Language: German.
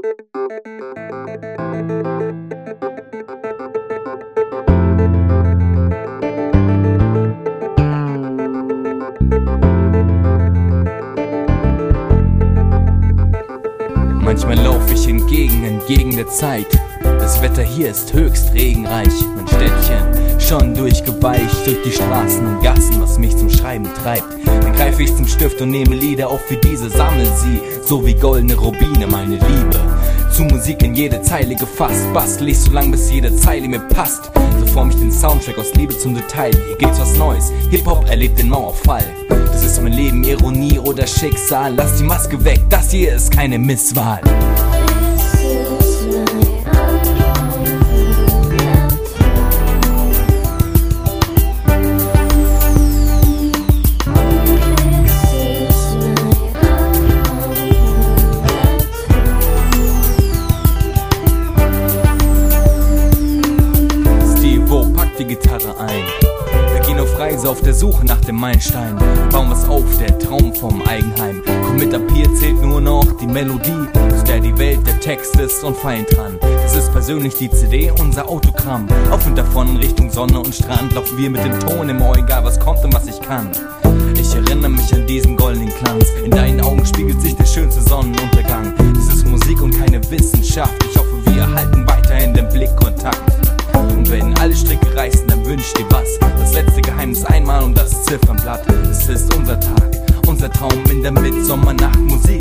Manchmal lauf ich entgegen der Zeit. Das Wetter hier ist höchst regenreich. Mein Städtchen schon durchgeweicht durch die Straßen und Gassen, was mich zum Schreiben treibt. Dann greife ich zum Stift und nehme Lieder auf wie diese, sammel sie, so wie goldene Rubine, meine Liebe. Zu Musik in jede Zeile gefasst, bastel ich so lang, bis jede Zeile mir passt. So form ich den Soundtrack aus Liebe zum Detail. Hier gibt's was Neues, Hip-Hop erlebt den Mauerfall. Das ist mein Leben, Ironie oder Schicksal. Lass die Maske weg, das hier ist keine Misswahl. Die Gitarre ein. Wir gehen auf Reise auf der Suche nach dem Meilenstein. Wir bauen was auf, der Traum vom Eigenheim. Komm mit ab, hier zählt nur noch die Melodie, zu der die Welt der Text ist und Feind dran. Das ist persönlich die CD, unser Autogramm. Auf und davon in Richtung Sonne und Strand laufen wir mit dem Ton im Ohr, egal was kommt und was ich kann. Ich erinnere mich an diesen goldenen Glanz. In deinen Augen spiegelt sich der schönste Sonnenuntergang. Das ist Musik und keine Wissenschaft. Ich hoffe, wir halten weiterhin den Blickkontakt. Und wenn alle Stricke reißen, dann wünsch dir was. Das letzte Geheimnis einmal und das Ziffernblatt. Es ist unser Tag, unser Traum in der Mitsommernacht. Musik